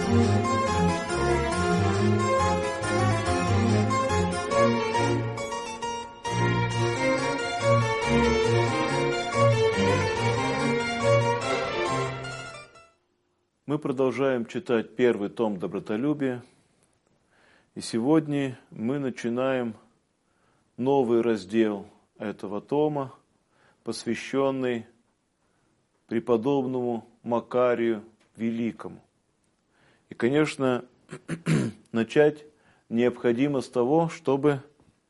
Мы продолжаем читать первый том «Добротолюбие». И сегодня мы начинаем новый раздел этого тома, посвященный преподобному Макарию Великому. И, конечно, начать необходимо с того, чтобы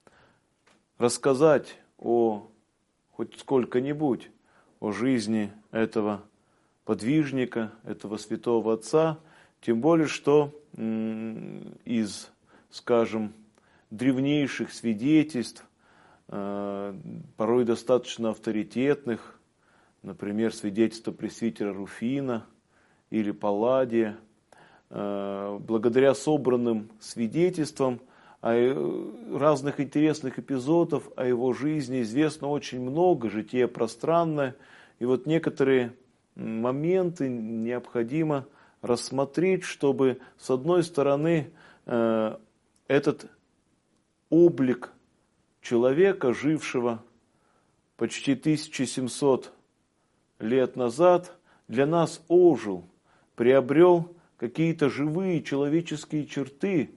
рассказать хоть сколько-нибудь о жизни этого подвижника, этого святого отца, тем более, что из, скажем, древнейших свидетельств, порой достаточно авторитетных, например, свидетельство пресвитера Руфина или Палладия, благодаря собранным свидетельствам разных интересных эпизодов о его жизни известно очень много, житие пространное, и вот некоторые моменты необходимо рассмотреть, чтобы, с одной стороны, этот облик человека, жившего почти 1700 лет назад, для нас ожил, приобрел какие-то живые человеческие черты.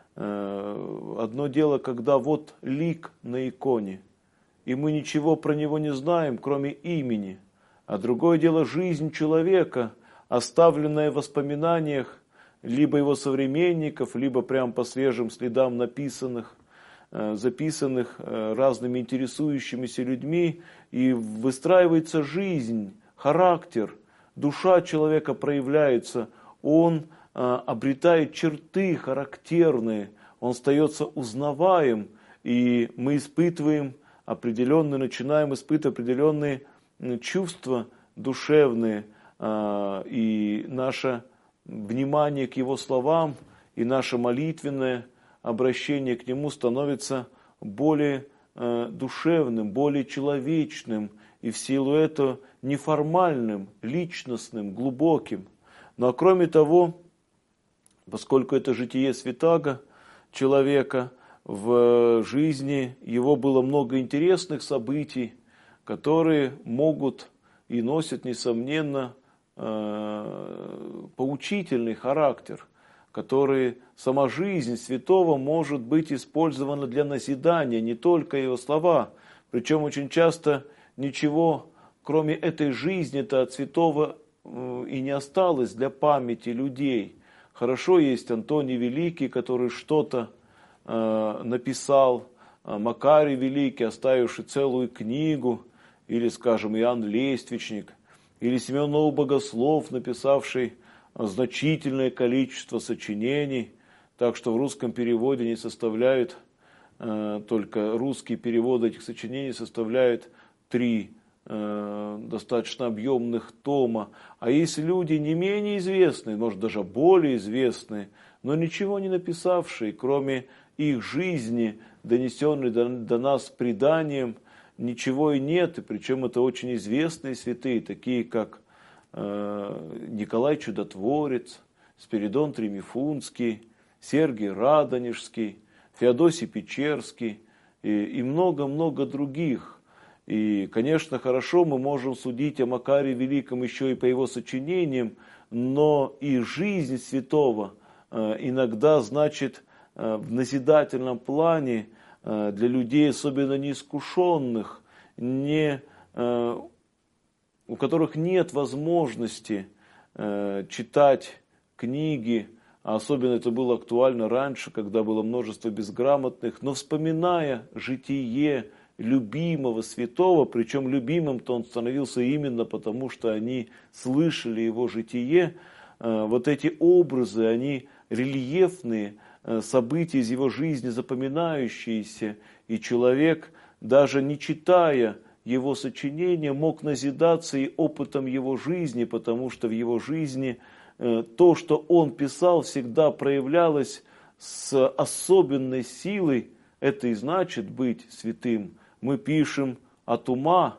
Одно дело, когда вот лик на иконе, и мы ничего про него не знаем, кроме имени. А другое дело жизнь человека, оставленная в воспоминаниях либо его современников, либо прям по свежим следам написанных, записанных разными интересующимися людьми. И выстраивается жизнь, характер, душа человека проявляется, он обретает черты характерные, он остается узнаваем, и мы начинаем испытывать определенные чувства душевные, и наше внимание к его словам, и наше молитвенное обращение к нему становится более душевным, более человечным, и в силу этого неформальным, личностным, глубоким. Но кроме того, поскольку это житие святаго человека, в жизни его было много интересных событий, которые могут и носят, несомненно, поучительный характер, который сама жизнь святого может быть использована для назидания, не только его слова. Причем очень часто ничего, кроме этой жизни-то от святого и не осталось для памяти людей. Хорошо есть Антоний Великий, который что-то написал, Макарий Великий, оставивший целую книгу, или, скажем, Иоанн Лествичник, или Симеон Новый Богослов, написавший значительное количество сочинений, так что в русском переводе не составляют, только русские переводы этих сочинений составляют 3 достаточно объемных тома. А есть люди не менее известные, может даже более известные, но ничего не написавшие, кроме их жизни, донесенной до нас преданием, ничего и нет, и причем это очень известные святые, такие как Николай Чудотворец, Спиридон Тремифунский, Сергий Радонежский, Феодосий Печерский и много-много других. И, конечно, хорошо мы можем судить о Макарии Великом еще и по его сочинениям, но и жизнь святого иногда значит в назидательном плане для людей, особенно неискушенных, у которых нет возможности читать книги, а особенно это было актуально раньше, когда было множество безграмотных, но вспоминая житие любимого святого, причем любимым-то он становился именно потому, что они слышали его житие, вот эти образы, они рельефные, события из его жизни запоминающиеся, и человек, даже не читая его сочинения, мог назидаться и опытом его жизни, потому что в его жизни то, что он писал, всегда проявлялось с особенной силой. Это и значит быть святым. Мы пишем от ума,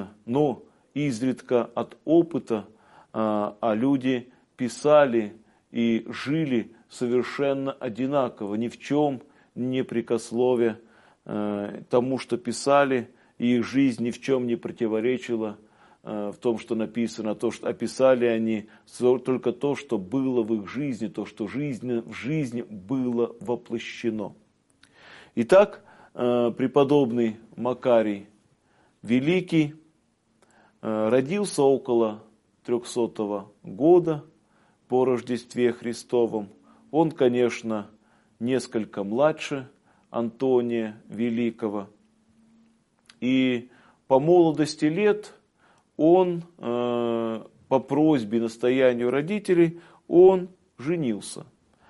но изредка от опыта, а люди писали и жили совершенно одинаково, ни в чем не прекословя тому, что писали, и их жизнь ни в чем не противоречила в том, что написано, то, что описали они только то, что было в их жизни, то, что в жизни было воплощено. Итак, преподобный Макарий Великий родился около 300 года по Рождестве Христовом. Он, конечно, несколько младше Антония Великого. И по молодости лет он, по просьбе, настоянию родителей, он женился.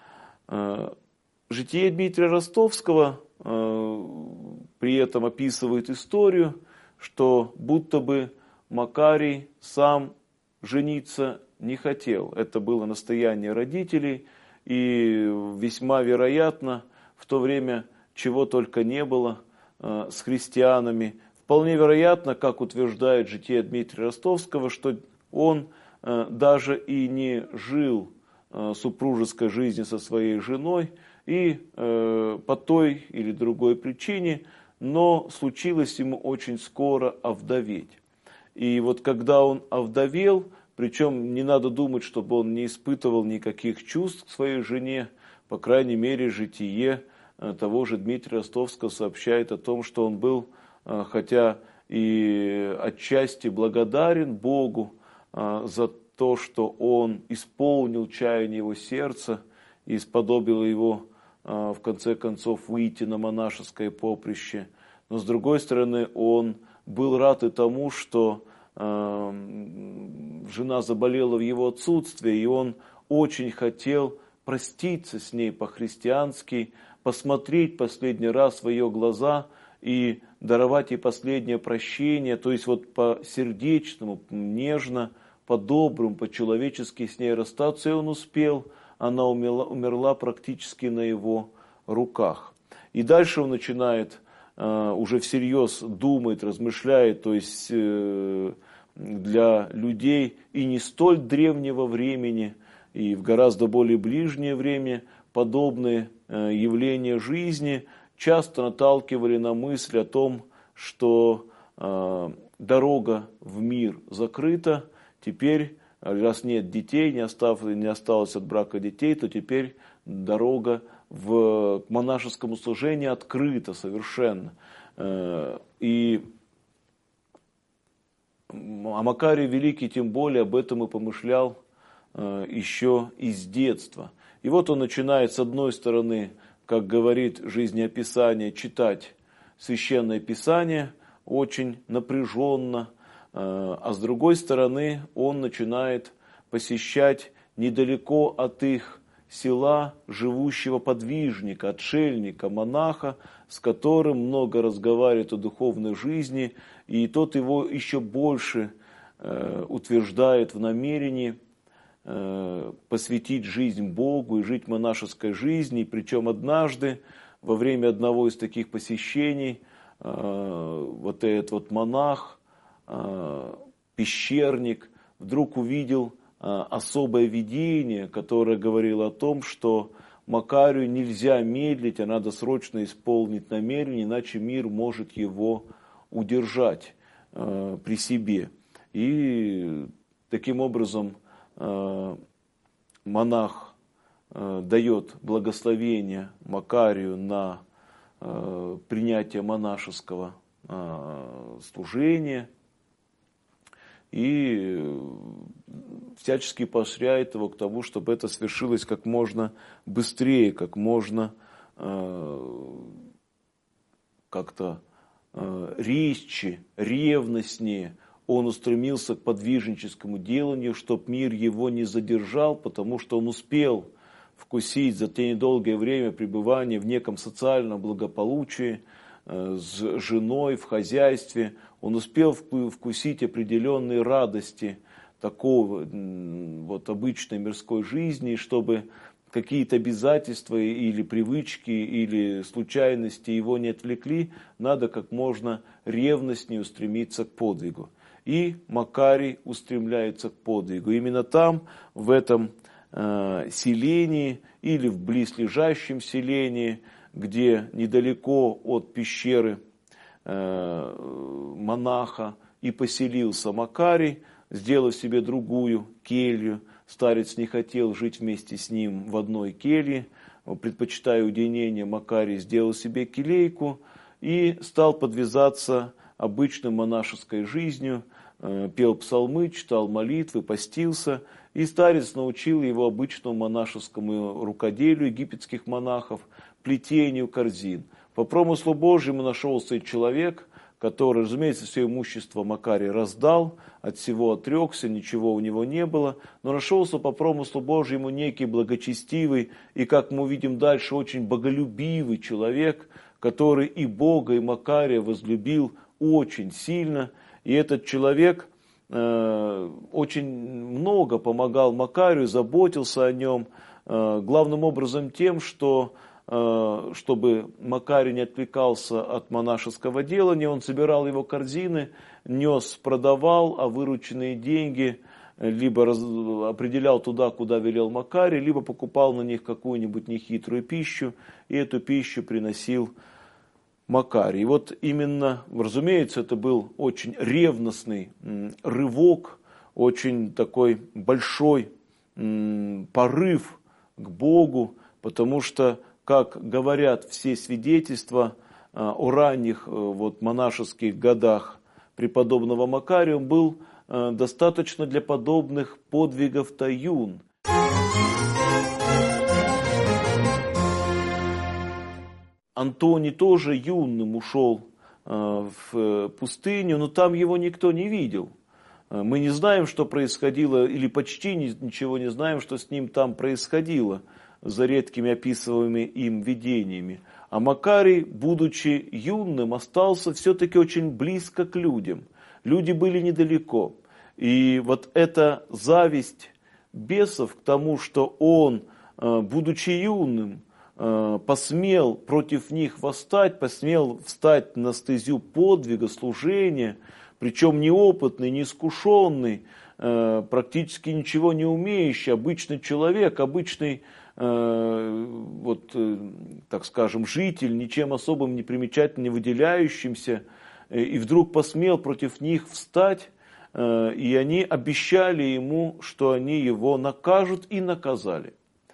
Житие Дмитрия Ростовского при этом описывает историю, что будто бы Макарий сам жениться не хотел. Это было настояние родителей, и весьма вероятно, в то время чего только не было с христианами. Вполне вероятно, как утверждает житие Дмитрия Ростовского, что он даже и не жил супружеской жизнью со своей женой, и по той или другой причине, но случилось ему очень скоро овдоветь. И вот когда он овдовел, причем не надо думать, чтобы он не испытывал никаких чувств к своей жене, по крайней мере, житие того же Дмитрия Ростовского сообщает о том, что он был, хотя и отчасти благодарен Богу за то, что он исполнил чаяние его сердца и сподобил его, в конце концов, выйти на монашеское поприще. Но, с другой стороны, он был рад и тому, что жена заболела в его отсутствие, и он очень хотел проститься с ней по-христиански, посмотреть последний раз в ее глаза и даровать ей последнее прощение, то есть вот по-сердечному, нежно, по-доброму, по-человечески с ней расстаться, и он успел, она умерла практически на его руках. И дальше он начинает уже всерьез думать, размышляет, то есть для людей и не столь древнего времени, и в гораздо более ближнее время подобные явления жизни часто наталкивали на мысль о том, что дорога в мир закрыта, теперь, раз нет детей, не осталось от брака детей, то теперь дорога к монашескому служению открыта совершенно. И Макарий Великий тем более об этом и помышлял еще из детства. И вот он начинает, с одной стороны, как говорит жизнеописание, читать Священное Писание очень напряженно, а с другой стороны, он начинает посещать недалеко от их села живущего подвижника, отшельника, монаха, с которым много разговаривает о духовной жизни, и тот его еще больше утверждает в намерении посвятить жизнь Богу и жить монашеской жизнью. Причем однажды, во время одного из таких посещений, вот этот вот монах, пещерник, вдруг увидел особое видение, которое говорило о том, что Макарию нельзя медлить, а надо срочно исполнить намерение, иначе мир может его удержать при себе. И таким образом монах дает благословение Макарию на принятие монашеского служения и всячески поощряет его к тому, чтобы это свершилось как можно быстрее, как можно как-то резче, ревностнее. Он устремился к подвижническому деланию, чтобы мир его не задержал, потому что он успел вкусить за те недолгое время пребывания в неком социальном благополучии, с женой, в хозяйстве. Он успел вкусить определенные радости такого вот обычной мирской жизни, чтобы какие-то обязательства или привычки, или случайности его не отвлекли, надо как можно ревностнее устремиться к подвигу. И Макарий устремляется к подвигу. Именно там, в этом селении или в близлежащем селении, где недалеко от пещеры монаха и поселился Макарий, сделав себе другую келью. Старец не хотел жить вместе с ним в одной келье, предпочитая уединение, Макарий сделал себе келейку и стал подвязаться обычной монашеской жизнью, пел псалмы, читал молитвы, постился, и старец научил его обычному монашескому рукоделию египетских монахов, плетению корзин. По промыслу Божьему нашелся человек, который, разумеется, все имущество Макарий раздал, от всего отрекся, ничего у него не было, но нашелся по промыслу Божьему некий благочестивый и, как мы увидим дальше, очень боголюбивый человек, который и Бога, и Макария возлюбил очень сильно. И этот человек очень много помогал Макарию, заботился о нем, главным образом тем, что чтобы Макарий не отвлекался от монашеского делания, он собирал его корзины, нес, продавал, а вырученные деньги либо определял туда, куда велел Макарий, либо покупал на них какую-нибудь нехитрую пищу, и эту пищу приносил Макарий. И вот именно, разумеется, это был очень ревностный рывок, очень такой большой порыв к Богу, потому что, как говорят все свидетельства о ранних монашеских годах преподобного Макария, он был достаточно для подобных подвигов-то юн. Антоний тоже юным ушел в пустыню, но там его никто не видел. Мы не знаем, что происходило, или почти ничего не знаем, что с ним там происходило, за редкими описываемыми им видениями. А Макарий, будучи юным, остался все-таки очень близко к людям. Люди были недалеко. И вот эта зависть бесов к тому, что он, будучи юным, посмел против них восстать, посмел встать на стезю подвига, служения, причем неопытный, неискушенный, практически ничего не умеющий, обычный человек, обычный, так скажем, житель, ничем особым не примечательным, не выделяющимся, и вдруг посмел против них встать, и они обещали ему, что они его накажут, и наказали.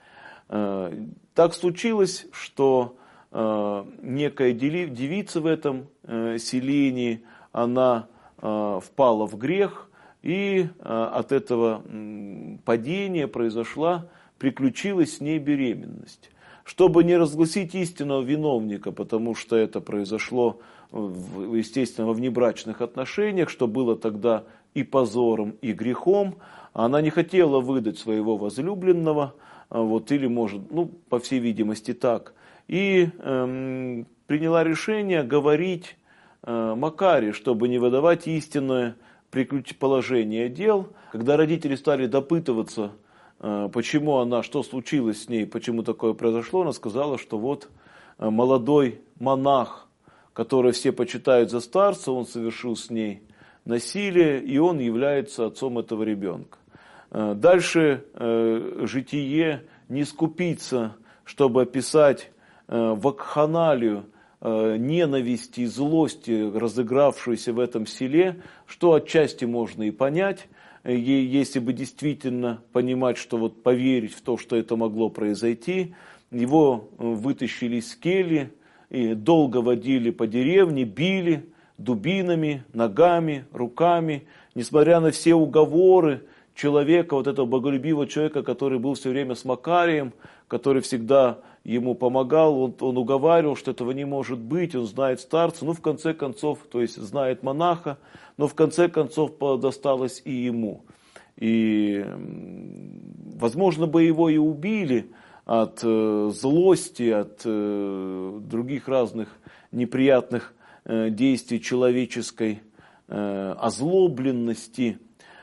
Так случилось, что некая девица в этом селении, она впала в грех, и от этого падения приключилась с ней беременность. Чтобы не разгласить истинного виновника, потому что это произошло, естественно, во внебрачных отношениях, что было тогда и позором, и грехом, она не хотела выдать своего возлюбленного, или, может, по всей видимости, так, и приняла решение говорить Макарию, чтобы не выдавать истинное положение дел. Когда родители стали допытываться, почему она, что случилось с ней, почему такое произошло, она сказала, что молодой монах, который все почитают за старца, он совершил с ней насилие, и он является отцом этого ребенка. Дальше житие не скупится, чтобы описать вакханалию, ненависти и злости, разыгравшуюся в этом селе, что отчасти можно и понять, если бы действительно понимать, что поверить в то, что это могло произойти. Его вытащили из кельи и долго водили по деревне, били дубинами, ногами, руками, несмотря на все уговоры человека, этого боголюбивого человека, который был все время с Макарием, который всегда ему помогал, он уговаривал, что этого не может быть, он знает старца, в конце концов, то есть знает монаха, но в конце концов досталось и ему. И, возможно, бы его и убили от злости, от других разных неприятных действий человеческой озлобленности.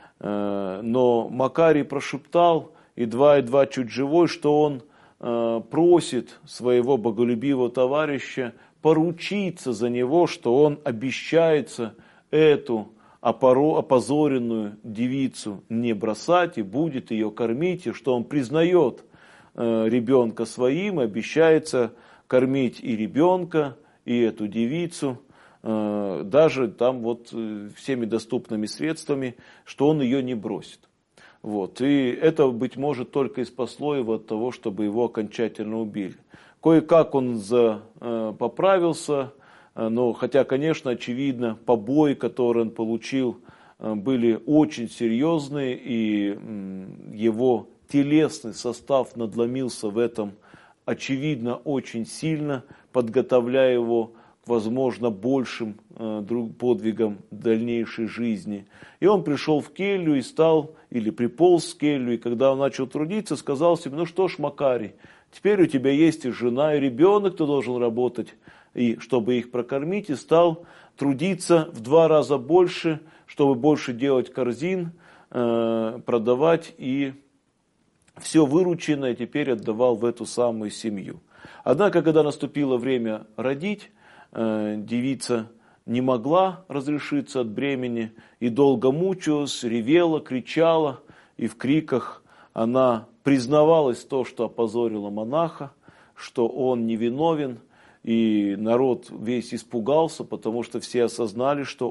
Но Макарий прошептал, едва чуть живой, что он просит своего боголюбивого товарища поручиться за него, что он обещается эту опозоренную девицу не бросать и будет ее кормить, и что он признает ребенка своим, и обещается кормить и ребенка, и эту девицу, даже там вот всеми доступными средствами, что он ее не бросит. Вот. И это, быть может, только и спасло его от того, чтобы его окончательно убили. Кое-как он поправился, но хотя, конечно, очевидно, побои, которые он получил, были очень серьезные, и его телесный состав надломился в этом, очевидно, очень сильно, подготовляя его к, возможно, большим подвигам дальнейшей жизни. И он пришел в келью и стал, или приполз в келью, и когда он начал трудиться, сказал себе: ну что ж, Макарий, теперь у тебя есть и жена, и ребенок, ты должен работать, и чтобы их прокормить, и стал трудиться в 2 раза больше, чтобы больше делать корзин, продавать, и все вырученное теперь отдавал в эту самую семью. Однако, когда наступило время родить, девица не могла разрешиться от бремени и долго мучилась, ревела, кричала, и в криках она признавалась в том, что опозорила монаха, что он невиновен, и народ весь испугался, потому что все осознали, что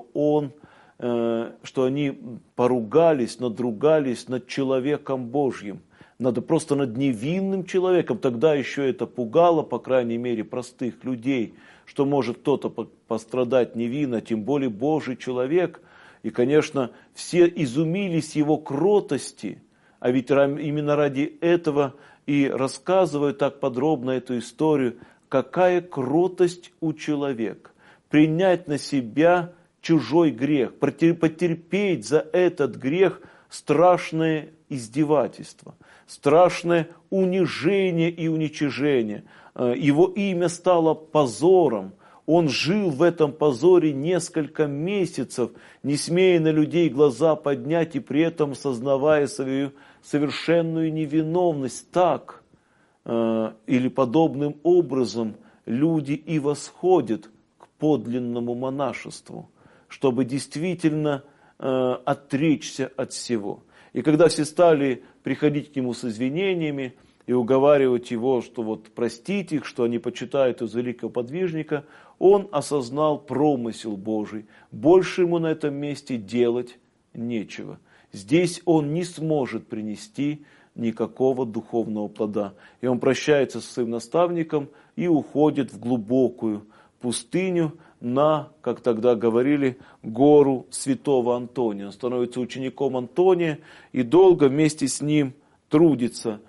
они поругались, надругались над человеком Божьим, просто над невинным человеком. Тогда еще это пугало, по крайней мере, простых людей, что может кто-то пострадать невинно, тем более Божий человек. И, конечно, все изумились его кротости, а ведь именно ради этого и рассказываю так подробно эту историю, какая кротость у человека. Принять на себя чужой грех, потерпеть за этот грех страшное издевательство, страшное унижение и уничижение. Его имя стало позором. Он жил в этом позоре несколько месяцев, не смея на людей глаза поднять и при этом сознавая свою совершенную невиновность. Так или подобным образом люди и восходят к подлинному монашеству, чтобы действительно отречься от всего. И когда все стали приходить к нему с извинениями и уговаривать его, что вот простить их, что они почитают из великого подвижника, он осознал промысел Божий. Больше ему на этом месте делать нечего. Здесь он не сможет принести никакого духовного плода. И он прощается со своим наставником и уходит в глубокую пустыню на, как тогда говорили, гору святого Антония. Он становится учеником Антония и долго вместе с ним трудится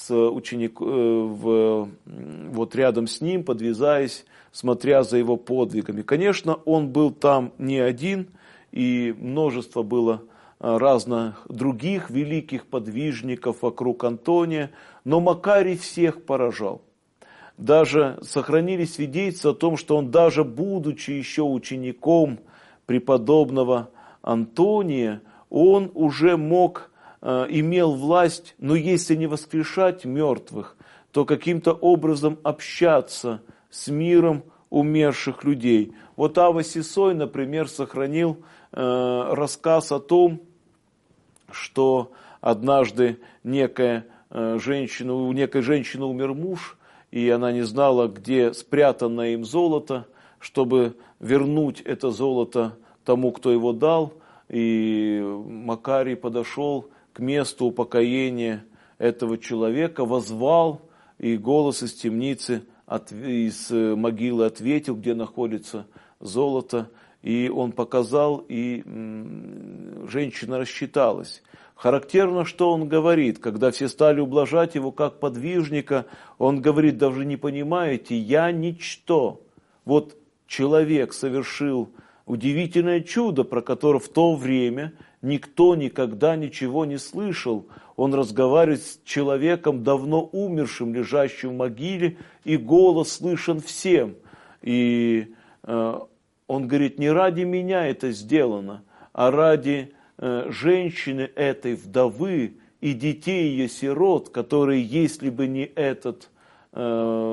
вот рядом с ним, подвязаясь, смотря за его подвигами. Конечно, он был там не один, и множество было разных других великих подвижников вокруг Антония, но Макарий всех поражал. Даже сохранились свидетельства о том, что он даже будучи еще учеником преподобного Антония, он уже имел власть, но если не воскрешать мертвых, то каким-то образом общаться с миром умерших людей. Вот Ава Сисой, например, сохранил рассказ о том, что однажды у некой женщины умер муж, и она не знала, где спрятано им золото, чтобы вернуть это золото тому, кто его дал. И Макарий подошел к месту упокоения этого человека, воззвал, и голос из темницы, из могилы ответил, где находится золото. И он показал, и женщина рассчиталась. Характерно, что он говорит, когда все стали ублажать его как подвижника, он говорит: даже не понимаете, я ничто. Вот человек совершил удивительное чудо, про которое в то время никто никогда ничего не слышал. Он разговаривает с человеком, давно умершим, лежащим в могиле, и голос слышен всем. И он говорит: не ради меня это сделано, а ради женщины этой вдовы и детей ее сирот, которые, если бы не этот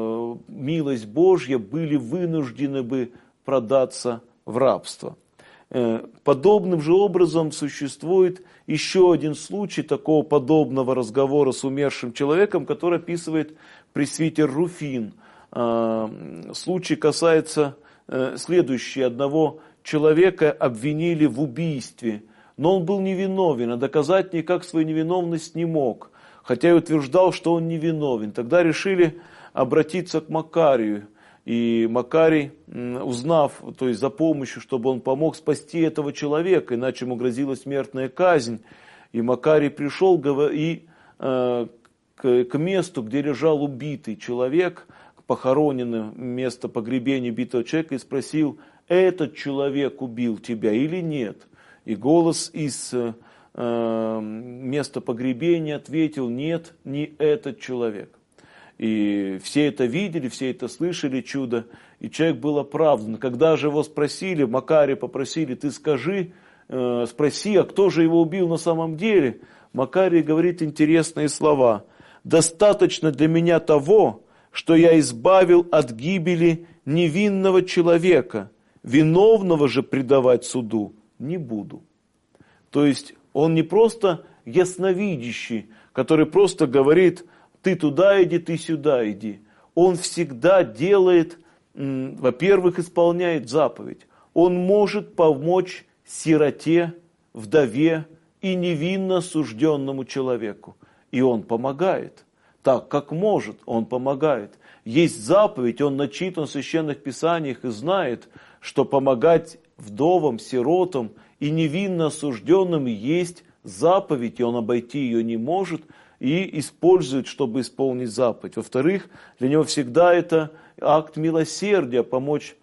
милость Божья, были вынуждены бы продаться в рабство. Подобным же образом существует еще один случай такого подобного разговора с умершим человеком, который описывает пресвитер Руфин. Случай касается следующего. Одного человека обвинили в убийстве, но он был невиновен, а доказать никак свою невиновность не мог, хотя и утверждал, что он невиновен. Тогда решили обратиться к Макарию. И Макарий, узнав, то есть за помощью, чтобы он помог спасти этого человека, иначе ему грозила смертная казнь, и Макарий пришел к месту, где лежал убитый человек, похороненное место погребения убитого человека, и спросил: этот человек убил тебя или нет? И голос из места погребения ответил: нет, не этот человек. И все это видели, все это слышали, чудо, и человек был оправдан. Когда же его спросили, Макария попросили: ты спроси, а кто же его убил на самом деле? Макарий говорит интересные слова: достаточно для меня того, что я избавил от гибели невинного человека, виновного же предавать суду не буду. То есть он не просто ясновидящий, который просто говорит: ты туда иди, ты сюда иди. Он всегда делает, во-первых, исполняет заповедь. Он может помочь сироте, вдове и невинно осужденному человеку. И он помогает. Так, как может, он помогает. Есть заповедь, он начитан в священных писаниях и знает, что помогать вдовам, сиротам и невинно осужденным есть заповедь, и он обойти ее не может, и использует, чтобы исполнить заповедь. Во-вторых, для него всегда это акт милосердия, помочь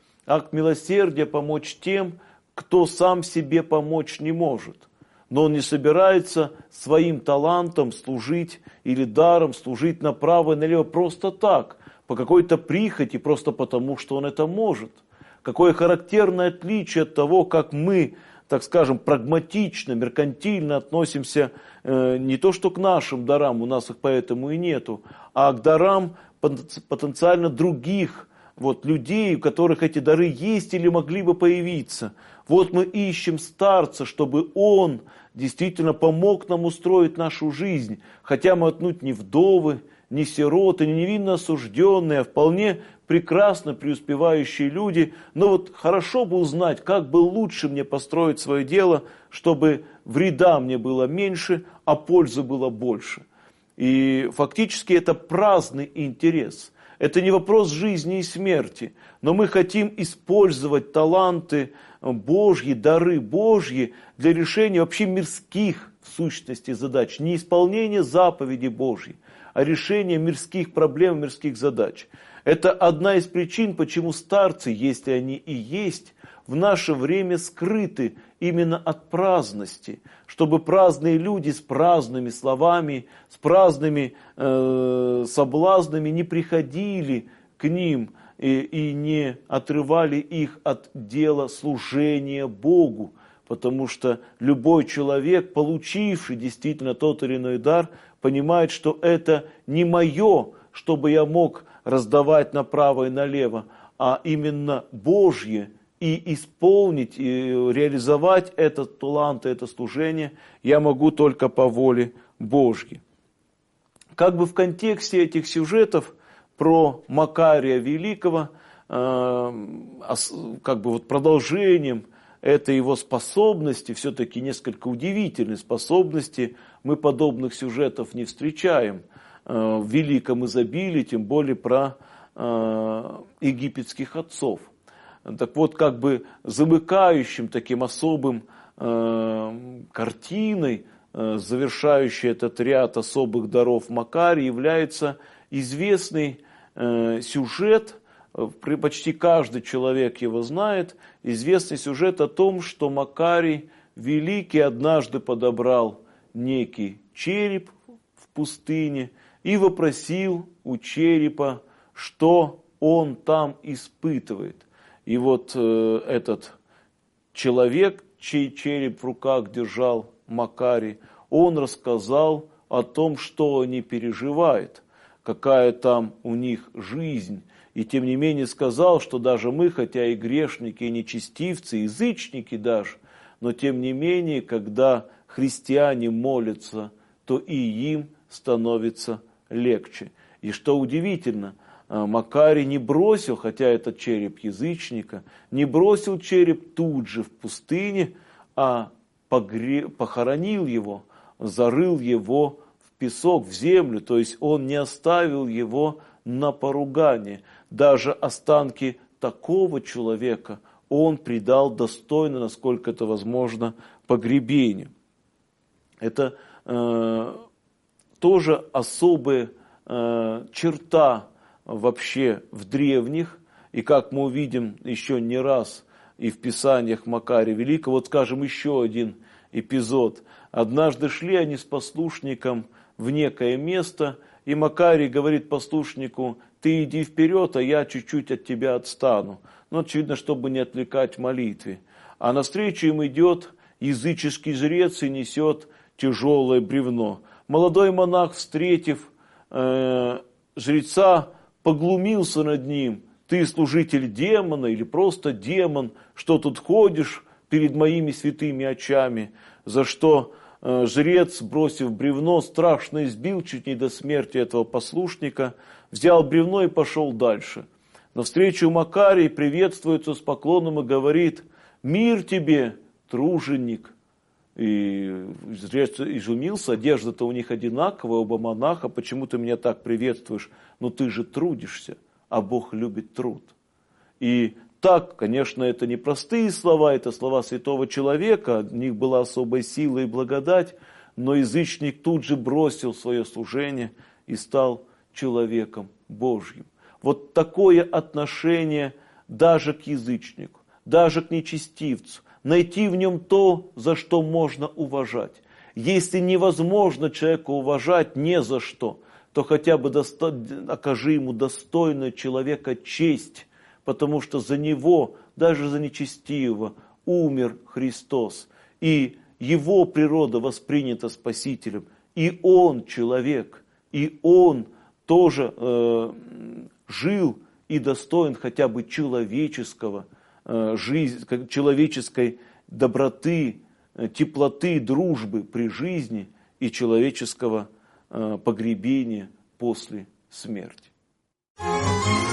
тем, кто сам себе помочь не может. Но он не собирается своим талантом служить или даром служить направо и налево просто так, по какой-то прихоти, просто потому, что он это может. Какое характерное отличие от того, как мы, так скажем, прагматично, меркантильно относимся не то что к нашим дарам, у нас их поэтому и нету, а к дарам потенциально других людей, у которых эти дары есть или могли бы появиться. Вот мы ищем старца, чтобы он действительно помог нам устроить нашу жизнь, хотя мы отнюдь не вдовы, не сироты, не невинно осужденные, а вполне прекрасно преуспевающие люди. Но вот хорошо бы узнать, как бы лучше мне построить свое дело, чтобы вреда мне было меньше, а пользы было больше. И фактически это праздный интерес. Это не вопрос жизни и смерти, но мы хотим использовать таланты Божьи, дары Божьи для решения вообще мирских в сущности задач. Не исполнение заповедей Божьей, а решение мирских проблем, мирских задач. Это одна из причин, почему старцы, если они и есть, в наше время скрыты именно от праздности, чтобы праздные люди с праздными словами, с праздными соблазнами не приходили к ним и не отрывали их от дела служения Богу, потому что любой человек, получивший действительно тот или иной дар, понимает, что это не мое, чтобы я мог раздавать направо и налево, а именно Божье, и исполнить, и реализовать этот талант, это служение я могу только по воле Божьей. Как бы в контексте этих сюжетов про Макария Великого, как бы продолжением этой его способности, все-таки несколько удивительной способности, мы подобных сюжетов не встречаем в великом изобилии, тем более про египетских отцов. Так вот, как бы замыкающим таким особым картиной, завершающей этот ряд особых даров Макария, является известный сюжет, почти каждый человек его знает, известный сюжет о том, что Макарий Великий однажды подобрал некий череп в пустыне и вопросил у черепа, что он там испытывает. И вот этот человек, чей череп в руках держал Макарий, он рассказал о том, что они переживают, какая там у них жизнь. И тем не менее сказал, что даже мы, хотя и грешники, и нечестивцы, и язычники даже, но тем не менее, когда христиане молятся, то и им становится легче. И что удивительно, Макарий не бросил, хотя это череп язычника, не бросил череп тут же в пустыне, а похоронил его, зарыл его в песок, в землю, то есть он не оставил его на поругание. Даже останки такого человека он предал достойно, насколько это возможно, погребению. Это тоже особая черта вообще в древних, и как мы увидим еще не раз и в Писаниях Макария Великого. Вот скажем еще один эпизод. Однажды шли они с послушником в некое место, и Макарий говорит послушнику: ты иди вперед, а я чуть-чуть от тебя отстану. Ну, очевидно, чтобы не отвлекать в молитве. А навстречу им идет языческий жрец и несет тяжелое бревно. Молодой монах, встретив жреца, поглумился над ним: ты служитель демона или просто демон, что тут ходишь перед моими святыми очами? За что жрец, бросив бревно, страшно избил чуть не до смерти этого послушника, взял бревно и пошел дальше. Навстречу Макарий приветствуется с поклоном и говорит: мир тебе, труженик. И жрец изумился, одежда-то у них одинаковая, оба монаха, почему ты меня так приветствуешь? Ну ты же трудишься, а Бог любит труд. И так, конечно, это не простые слова, это слова святого человека, в них была особая сила и благодать, но язычник тут же бросил свое служение и стал человеком Божьим. Вот такое отношение даже к язычнику, даже к нечестивцу, найти в нем то, за что можно уважать. Если невозможно человека уважать не за что, то хотя бы окажи ему достойную человека честь, потому что за него, даже за нечестивого, умер Христос. И его природа воспринята Спасителем. И он человек, и он тоже жил и достоин хотя бы человеческой доброты, теплоты, дружбы при жизни и человеческого погребения после смерти.